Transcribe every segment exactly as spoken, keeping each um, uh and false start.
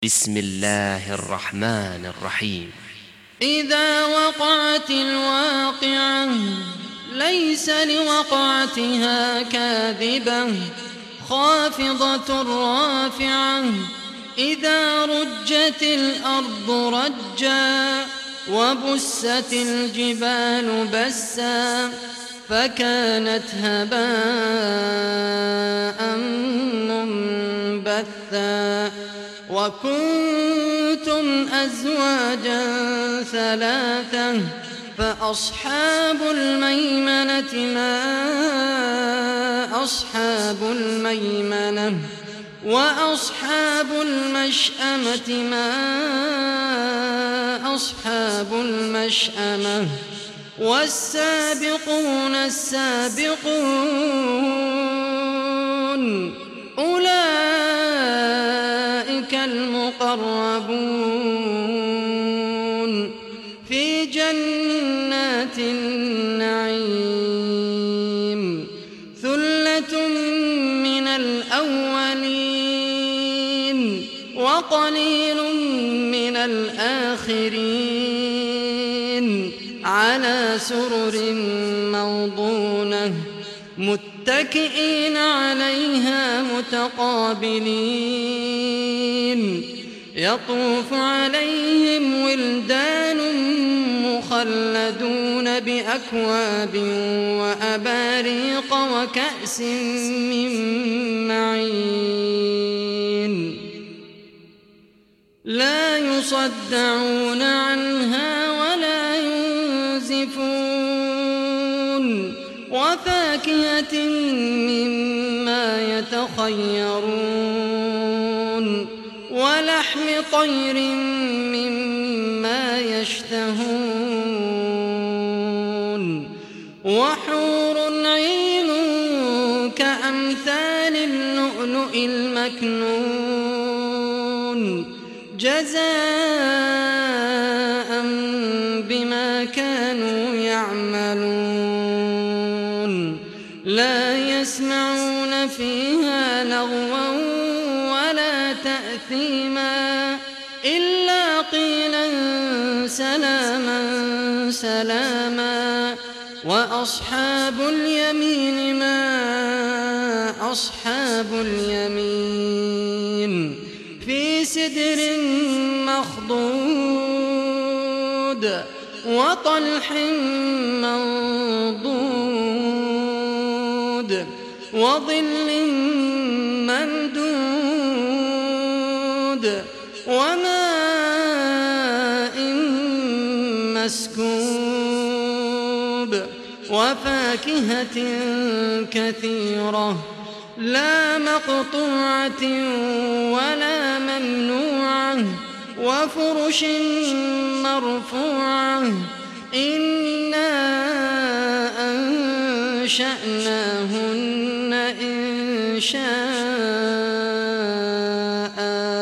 بسم الله الرحمن الرحيم. إذا وقعت الواقعة ليس لوقعتها كاذبة خافضة رافعة إذا رجت الأرض رجا وبست الجبال بسا فكانت هباء منبثا وكنتم أزواجا ثلاثة فأصحاب الميمنة ما أصحاب الميمنة وأصحاب المشأمة ما أصحاب المشأمة والسابقون السابقون أولئك المقربون في جنات النعيم ثلة من الأولين وقليل من الآخرين على سرر موضونة متكئين عليها متقابلين يطوف عليهم ولدان مخلدون بأكواب وأباريق وكأس من معين لا يصدعون عنها ولا ينزفون وفاكهة مما يتخيرون ولحم طير مما يشتهون وحور عين كأمثال اللؤلؤ المكنون جزاء بما كانوا يعملون لا يسمعون فيها لغوا ولا تأثيما إلا قيلا سلاما سلاما وأصحاب اليمين ما أصحاب اليمين في سدر مخضود وطلح منضود وظل ممدود وماء مسكوب وفاكهة كثيرة لا مقطوعة ولا ممنوعة وفرش مرفوعة إنا أنشأناهن إنشاء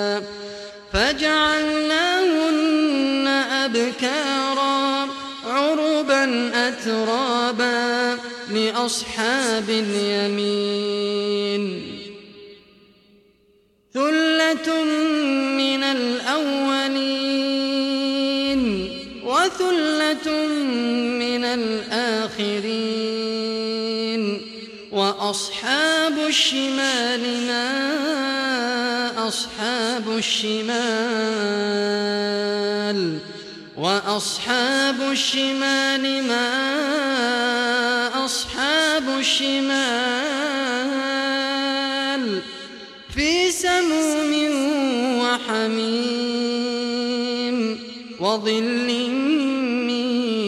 فجعلناهن أبكارا عربا أترابا لأصحاب اليمين ثلة من الأولين وثلة من الآخرين وأصحاب الشمال ما أصحاب الشمال وأصحاب الشمال ما أصحاب الشمال في سموم وحميم وظل من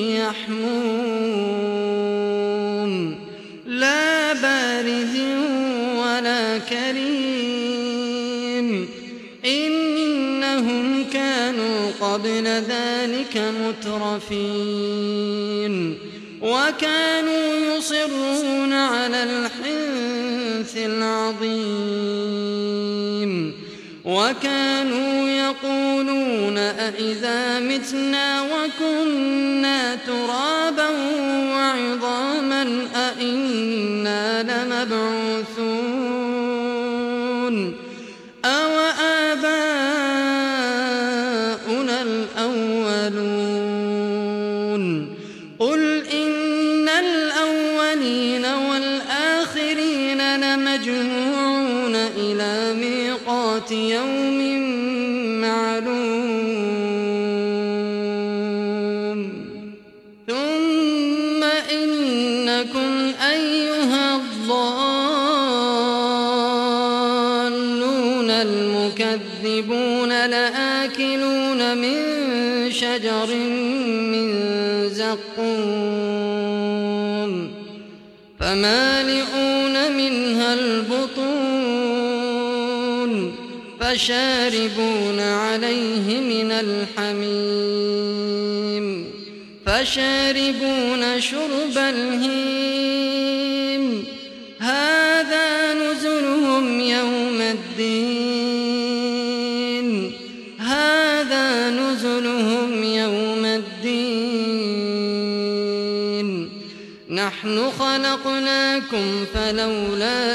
يحموم لا بارد ولا كريم إنهم كانوا قبل ذلك مترفين وكانوا يصرون على الحنث العظيم وكانوا يقولون أإذا متنا وكنا ترابا وعظاما أإنا لمبعوثون أو آباؤنا الأولون قل إن الأولين والآخرين لمجموعون إلى ميقات يوم معلوم ثم إنكم أيها الضالون المكذبون لآكلون من شجر من زقوم فمالئون منها البطون فشاربون عليه من الحميم فشاربون شرب الهيم هذا نزلهم يوم الدين هذا نزلهم يوم الدين نحن خلقناكم فلولا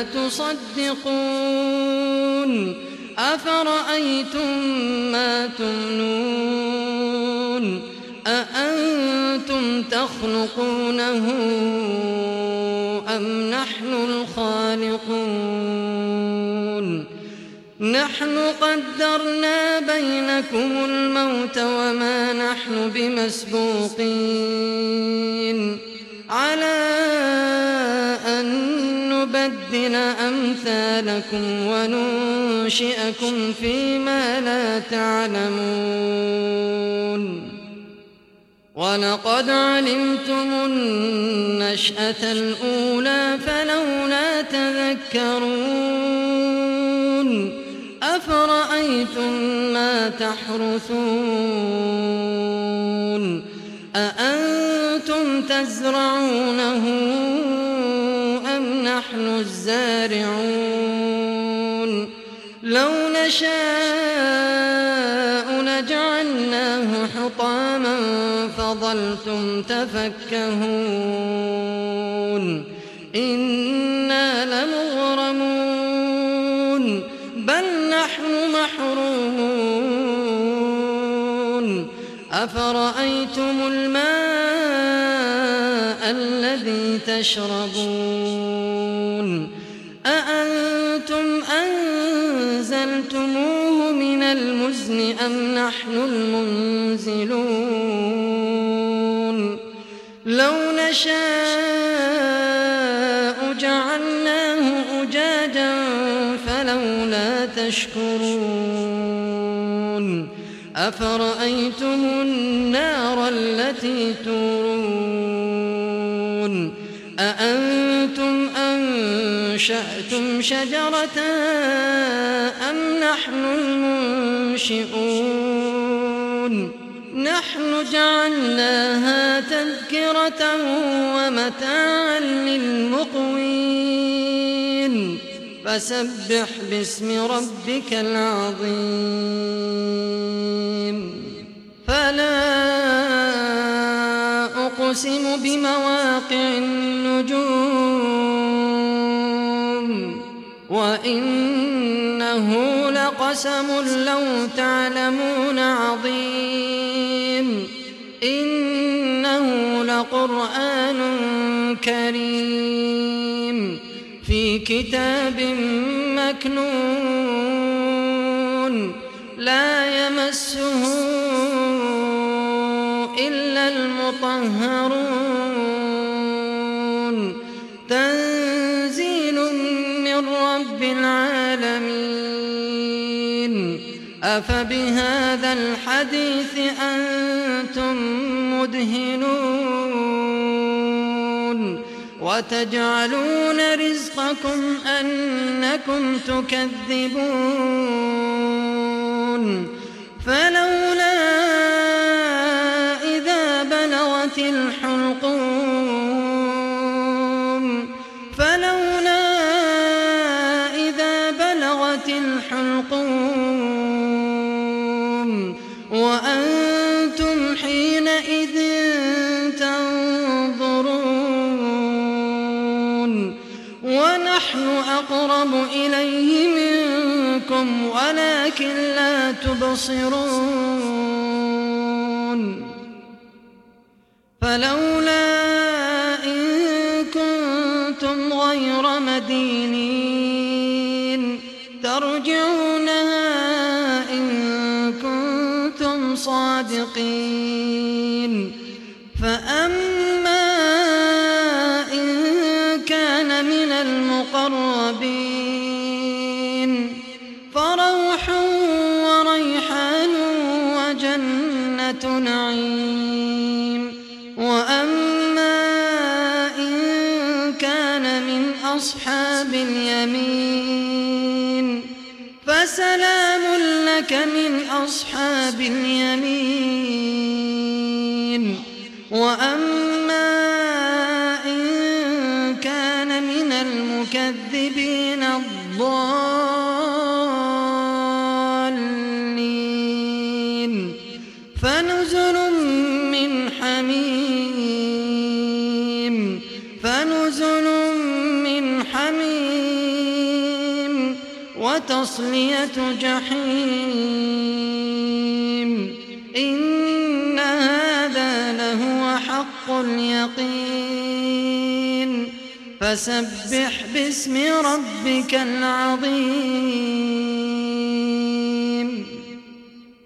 تصدقون أفرأيتم ما تمنون أأنتم تخلقونه أم نحن الخالقون نحن قدرنا بينكم الموت وما نحن بمسبوقين على أن نبدل أمثالكم وننشئكم فيما لا تعلمون ولقد علمتم النشأة الأولى فلولا تذكرون أفرأيتم ما تحرثون أأنتم تزرعونه أم نحن الزارعون لو نشاء لجعلناه حطاما فظلتم تفكهون إنا لمغرمون بل نحن محرومون أفرأيتم الماء الذي تشربون أأنتم أنزلتموه من المزن أم نحن المنزلون لو نشاء جعلناه أجاجا فلولا تشكرون أفرأيتم النار التي تورون أأنتم أنشأتم شجرتها أم نحن المنشئون نحن جعلناها تذكرة ومتاعا للمقوين فسبح باسم ربك العظيم فلا أقسم بمواقع النجوم وإنه لقسم لو تعلمون عظيم إنه لقرآن كريم في كتاب مكنون لا يمسه إلا المطهرون تنزيل من رب العالمين أفبهذا الحديث أنتم مدهنون وتجعلون رزقكم أنكم تكذبون فلولا إذا بلغت الحلقوم فلولا إذا بلغت الحلقوم وأنتم حينئذ تنظرون ونحن أقرب إليه منكم ولكن لا تبصرون فلولا إن كنتم غير مدينين ترجعونها إن كنتم صادقين فأما إن كان من المقربين فروح وريحان وجنة نعيم وأما إن كان من أصحاب اليمين فسلام لك من أصحاب اليمين وأما إن كان من المكذبين الضالين فنزل من حميم فنزل من حميم وتصلية جحيم إن هذا لهو حق اليقين فسبح باسم ربك العظيم.